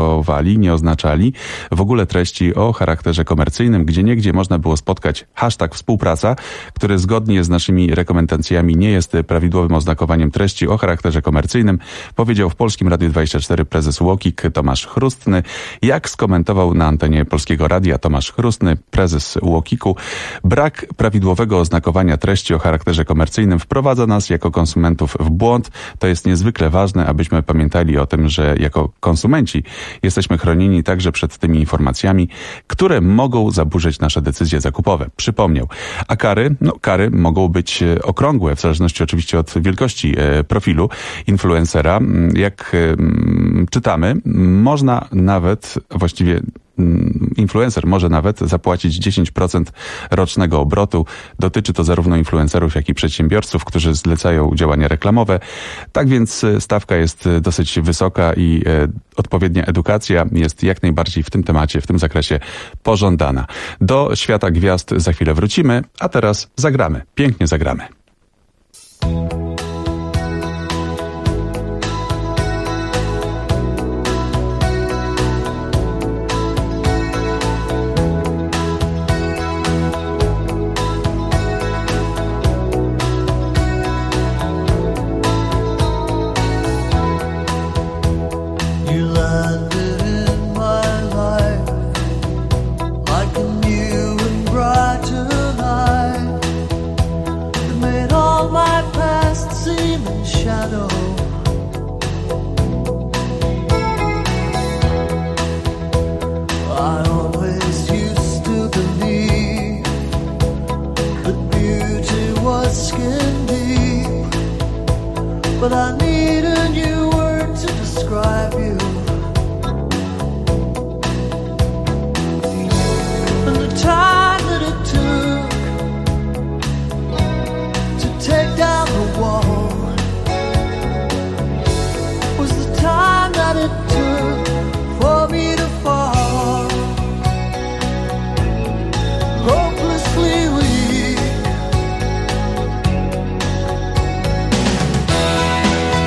oznaczali w ogóle treści o charakterze komercyjnym, gdzieniegdzie można było spotkać hashtag współpraca, który zgodnie z naszymi rekomendacjami nie jest prawidłowym oznakowaniem treści o charakterze komercyjnym, powiedział w Polskim Radiu 24 prezes UOKiK Tomasz Chrustny. Jak skomentował na antenie Polskiego Radia Tomasz Chrustny, prezes UOKiK-u, brak prawidłowego oznakowania treści o charakterze komercyjnym wprowadza nas jako konsumentów w błąd. To jest niezwykle ważne, abyśmy pamiętali o tym, że jako konsumenci jesteśmy chronieni także przed tymi informacjami, które mogą zaburzyć nasze decyzje zakupowe. Przypomniał. A kary? Kary mogą być okrągłe, w zależności oczywiście od wielkości profilu influencera. Jak czytamy, można nawet, właściwie influencer może nawet zapłacić 10% rocznego obrotu. Dotyczy to zarówno influencerów, jak i przedsiębiorców, którzy zlecają działania reklamowe. Tak więc stawka jest dosyć wysoka i odpowiednia edukacja jest jak najbardziej w tym temacie, w tym zakresie pożądana. Do świata gwiazd za chwilę wrócimy, a teraz zagramy. Pięknie zagramy. But I need a new word to describe you. And the time that it took to take down the wall was the time that it took for me to fall. Hopelessly weak.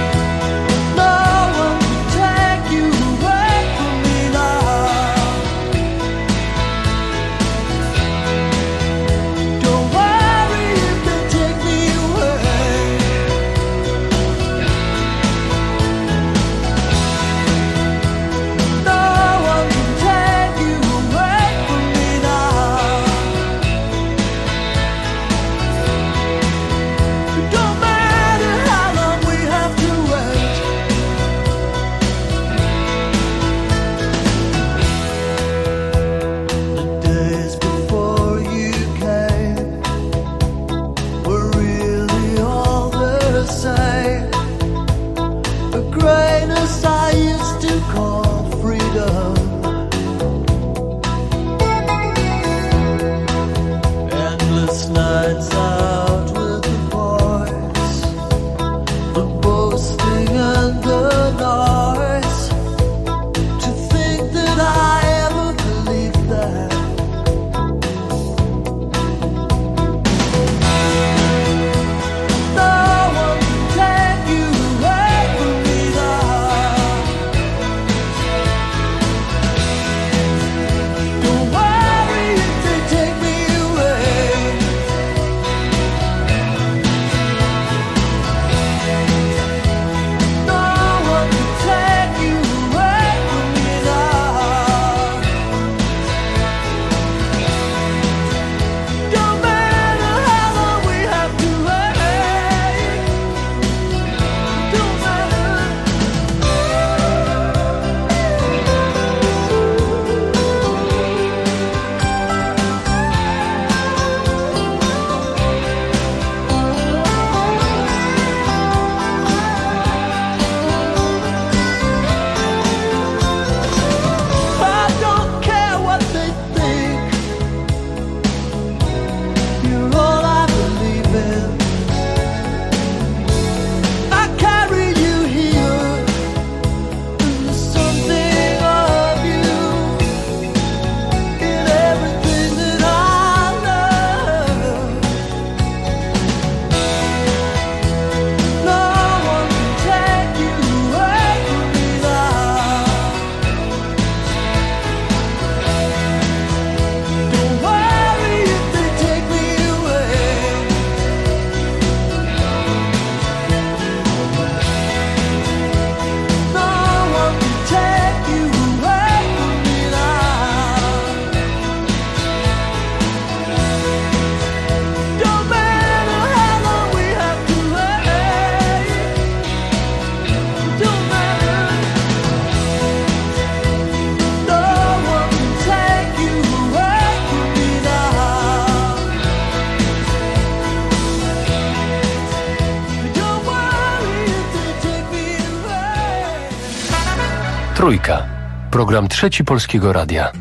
Trójka. Program Trzeci Polskiego Radia.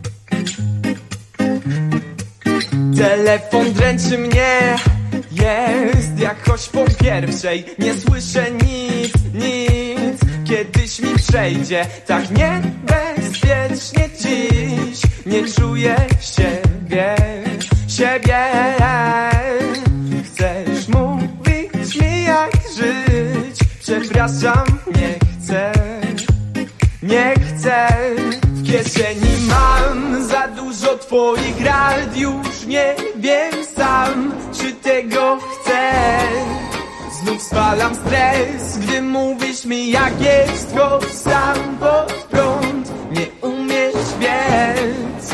Telefon dręczy mnie, jest jakoś po pierwszej. Nie słyszę nic, kiedyś mi przejdzie. Tak niebezpiecznie dziś, nie czuję siebie. Chcesz mówić mi jak żyć? Przepraszam, nie chcę. W kieszeni mam za dużo twoich rad. Już nie wiem sam, czy tego chcę. Znów spalam stres, gdy mówisz mi jak jest. Chodź sam pod prąd, nie umiesz biec.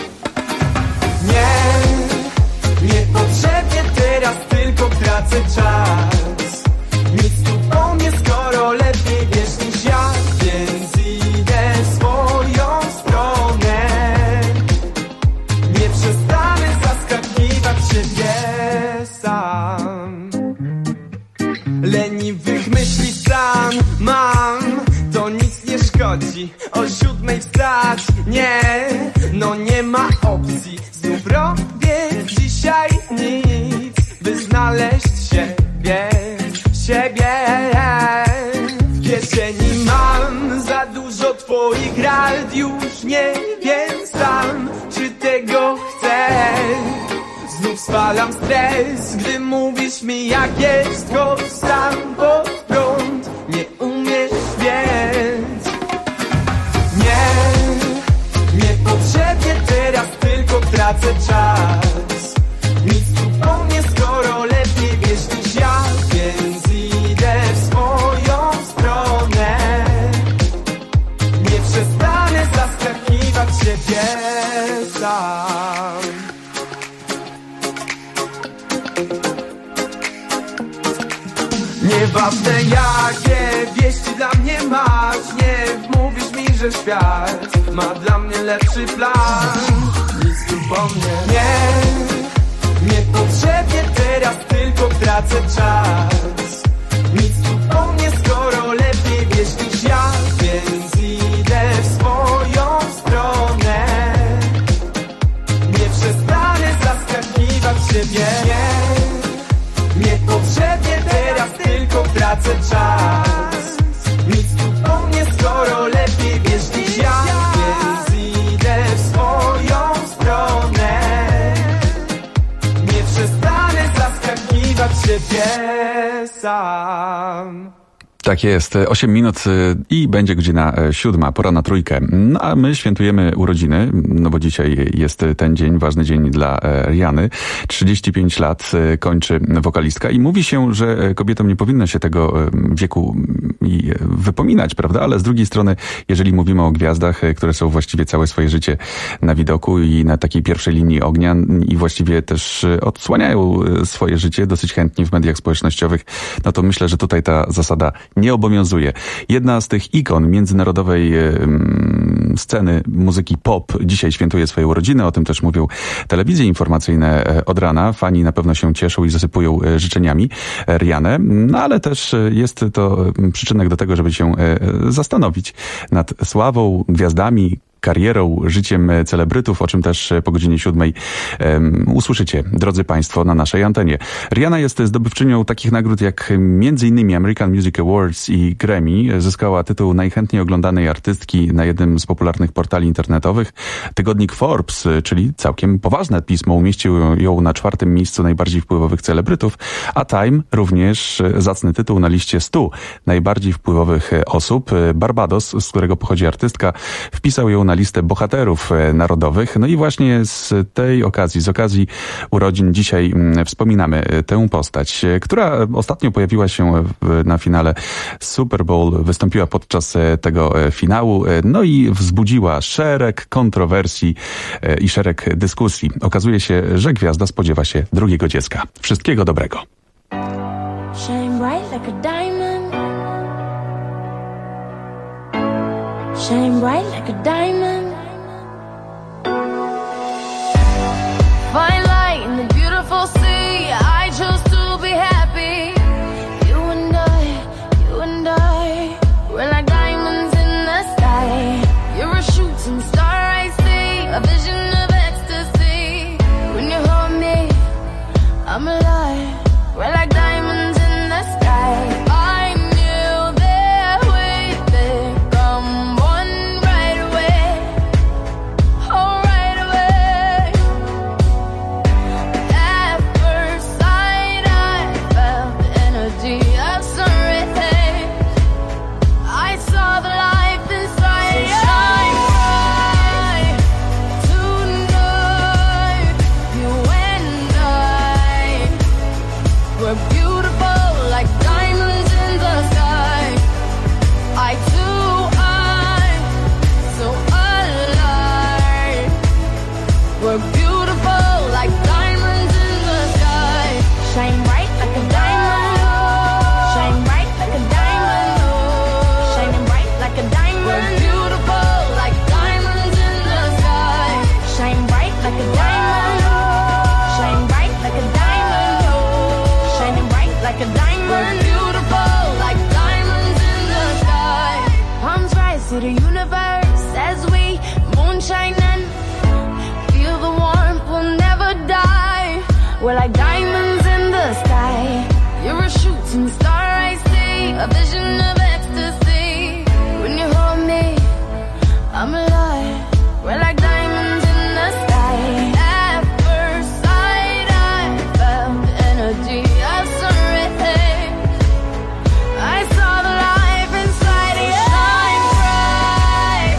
Niepotrzebnie teraz tylko tracę czas. Nic tu po mnie, skoro lepiej wiesz niż ja. Więc idę swoją stronę. Nie przestanę zaskakiwać siebie sam. Leniwych myśli stan mam, to nic nie szkodzi. O 7:00 wstać, nie ma opcji. Znów robię dzisiaj nic, by znaleźć siebie. W kieszeni mam za dużo twoich rad. Już nie wiem sam, czy tego chcę. Znów spalam stres, gdy mówisz mi jak jest. Chodź sam pod prąd, nie umiesz więc. Niepotrzebnie teraz tylko tracę czas. Nic tu po mnie, skoro lepiej wiesz niż ja. Więc idę w swoją stronę. Nie przestanę zaskakiwać siebie sam. Nieważne jakie wieści dla mnie masz. Nie mówisz mi, że świat ma dla mnie lepszy plan. Nic tu po mnie niepotrzebnie teraz tylko tracę czas. Nic tu po mnie, skoro lepiej wiesz niż ja. Więc idę w swoją stronę. Nie przestanę zaskakiwać siebie. Niepotrzebnie teraz tylko tracę czas. Nic tu po mnie, skoro lepiej wiesz niż ja. Więc idę w swoją stronę. Nie przestanę zaskakiwać siebie sam. Tak jest, 8 minut i będzie godzina 7, pora na Trójkę. No a my świętujemy urodziny, no bo dzisiaj jest ten dzień, ważny dzień dla Rihanny. 35 lat kończy wokalistka i mówi się, że kobietom nie powinno się tego wieku wypominać, prawda? Ale z drugiej strony, jeżeli mówimy o gwiazdach, które są właściwie całe swoje życie na widoku i na takiej pierwszej linii ognia i właściwie też odsłaniają swoje życie dosyć chętnie w mediach społecznościowych, no to myślę, że tutaj ta zasada nie obowiązuje. Jedna z tych ikon międzynarodowej sceny muzyki pop dzisiaj świętuje swoje urodziny. O tym też mówią telewizje informacyjne od rana. Fani na pewno się cieszą i zasypują życzeniami Rihannę. No ale też jest to przyczynek do tego, żeby się zastanowić nad sławą, gwiazdami, karierą, życiem celebrytów, o czym też po godzinie 7 usłyszycie, drodzy Państwo, na naszej antenie. Rihanna jest zdobywczynią takich nagród jak m.in. American Music Awards i Grammy. Zyskała tytuł najchętniej oglądanej artystki na jednym z popularnych portali internetowych. Tygodnik Forbes, czyli całkiem poważne pismo, umieścił ją na 4. miejscu najbardziej wpływowych celebrytów, a Time również zacny tytuł na liście 100 najbardziej wpływowych osób. Barbados, z którego pochodzi artystka, wpisał ją na listę bohaterów narodowych. No i właśnie z tej okazji, z okazji urodzin dzisiaj wspominamy tę postać, która ostatnio pojawiła się na finale Super Bowl, wystąpiła podczas tego finału, no i wzbudziła szereg kontrowersji i szereg dyskusji. Okazuje się, że gwiazda spodziewa się drugiego dziecka. Wszystkiego dobrego. Shine bright like a diamond. Shine bright like a diamond. Fine light in the beautiful sea. I chose to be happy. You and I, we're like diamonds in the sky. We're beautiful like diamonds in the sky. Palms rise to the universe as we moonshine and feel the warmth. We'll never die. We're like diamonds in the sky. You're a shooting star I see, a vision of ecstasy. When you hold me, I'm alive. We're like diamonds in the sky. At first sight, I felt the energy of sunrise. I saw the life inside of you. Shine bright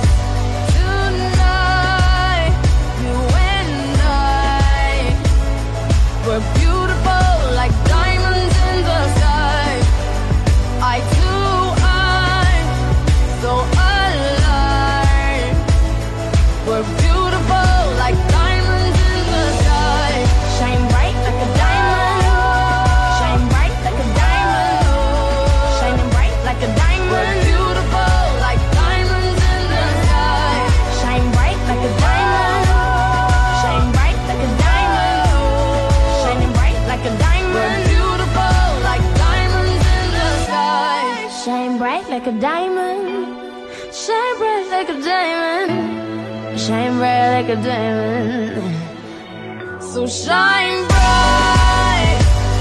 tonight. You and I, we're beautiful like diamonds in the sky. I too, I'm so alive. We're beautiful like diamonds in the sky. Shine bright like a diamond. Shine bright like a diamond. Shining bright like a diamond. We're beautiful like diamonds in the sky. Shine bright like a diamond. Shine bright like a diamond. Shining bright like a diamond. We're beautiful like diamonds in the sky. Shine bright like a diamond. Shine bright like a diamond. Shine bright like a diamond. So shine bright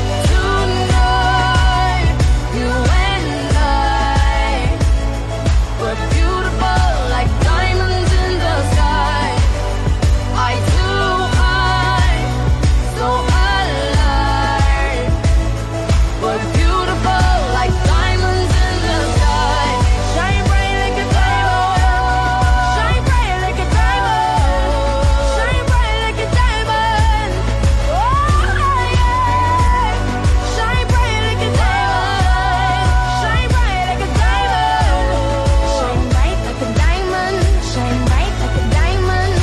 tonight. You and I, we're beautiful like diamonds in the sky. I too, I'm so alive. We're beautiful like diamonds in the sky. Shine bright like a diamond. Shine bright like a diamond. Shine bright like a diamond. Oh yeah. Shine bright like a diamond. Shine bright like a diamond. Shine bright like a diamond. Shine bright like a diamond.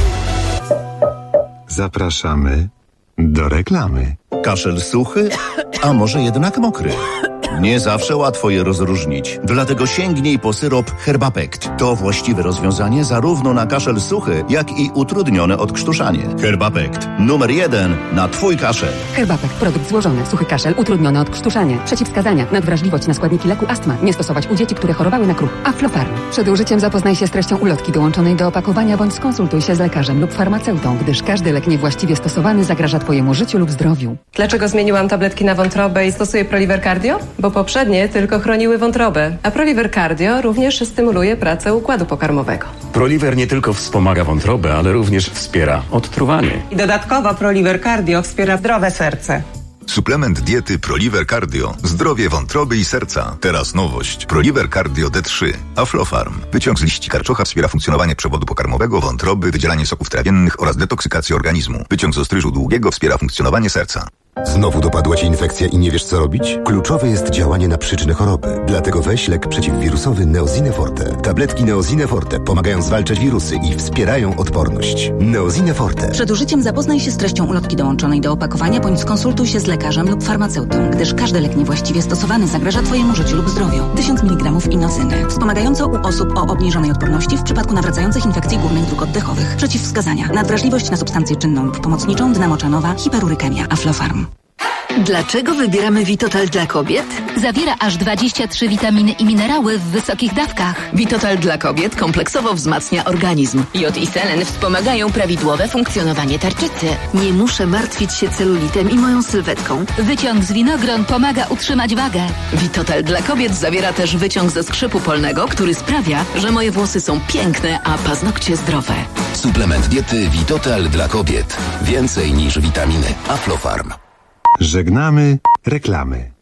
Zapraszamy do reklamy. Kaszel suchy, a może jednak mokry? Nie zawsze łatwo je rozróżnić, dlatego sięgnij po syrop Herbapekt. To właściwe rozwiązanie zarówno na kaszel suchy, jak i utrudnione odkrztuszanie. Herbapekt. Numer 1 na twój kaszel. Herbapekt. Produkt złożony. Suchy kaszel, utrudnione odkrztuszanie. Przeciwwskazania. Nadwrażliwość na składniki leku astma. Nie stosować u dzieci, które chorowały na kruch. Aflofarm. Przed użyciem zapoznaj się z treścią ulotki dołączonej do opakowania bądź skonsultuj się z lekarzem lub farmaceutą, gdyż każdy lek niewłaściwie stosowany zagraża twojemu życiu lub zdrowiu. Dlaczego zmieniłam tabletki na wątrobę i stosuję Proliver Cardio? Bo poprzednie tylko chroniły wątrobę, a Proliver Cardio również stymuluje pracę układu pokarmowego. Proliver nie tylko wspomaga wątrobę, ale również wspiera odtruwanie. I dodatkowo Proliver Cardio wspiera zdrowe serce. Suplement diety Proliver Cardio. Zdrowie wątroby i serca. Teraz nowość. Proliver Cardio D3. Aflofarm. Wyciąg z liści karczocha wspiera funkcjonowanie przewodu pokarmowego, wątroby, wydzielanie soków trawiennych oraz detoksykację organizmu. Wyciąg z ostryżu długiego wspiera funkcjonowanie serca. Znowu dopadła Cię infekcja i nie wiesz co robić? Kluczowe jest działanie na przyczynę choroby. Dlatego weź lek przeciwwirusowy Neosine Forte. Tabletki Neosine Forte pomagają zwalczać wirusy i wspierają odporność. Neosine Forte. Przed użyciem zapoznaj się z treścią ulotki dołączonej do opakowania bądź skonsultuj się z lekarzem lub farmaceutą, gdyż każdy lek niewłaściwie stosowany zagraża Twojemu życiu lub zdrowiu. 1000 mg inozyny. Wspomagająco u osób o obniżonej odporności w przypadku nawracających infekcji górnych dróg oddechowych. Przeciwwskazania. Nadwrażliwość na substancję czynną lub pomocniczą, dnamoczanowa, hiperurykemia. Aflofarm. Dlaczego wybieramy Vitotal dla kobiet? Zawiera aż 23 witaminy i minerały w wysokich dawkach. Vitotal dla kobiet kompleksowo wzmacnia organizm. Jod i selen wspomagają prawidłowe funkcjonowanie tarczycy. Nie muszę martwić się celulitem i moją sylwetką. Wyciąg z winogron pomaga utrzymać wagę. Vitotal dla kobiet zawiera też wyciąg ze skrzypu polnego, który sprawia, że moje włosy są piękne, a paznokcie zdrowe. Suplement diety Vitotal dla kobiet. Więcej niż witaminy. Aflofarm. Żegnamy reklamy.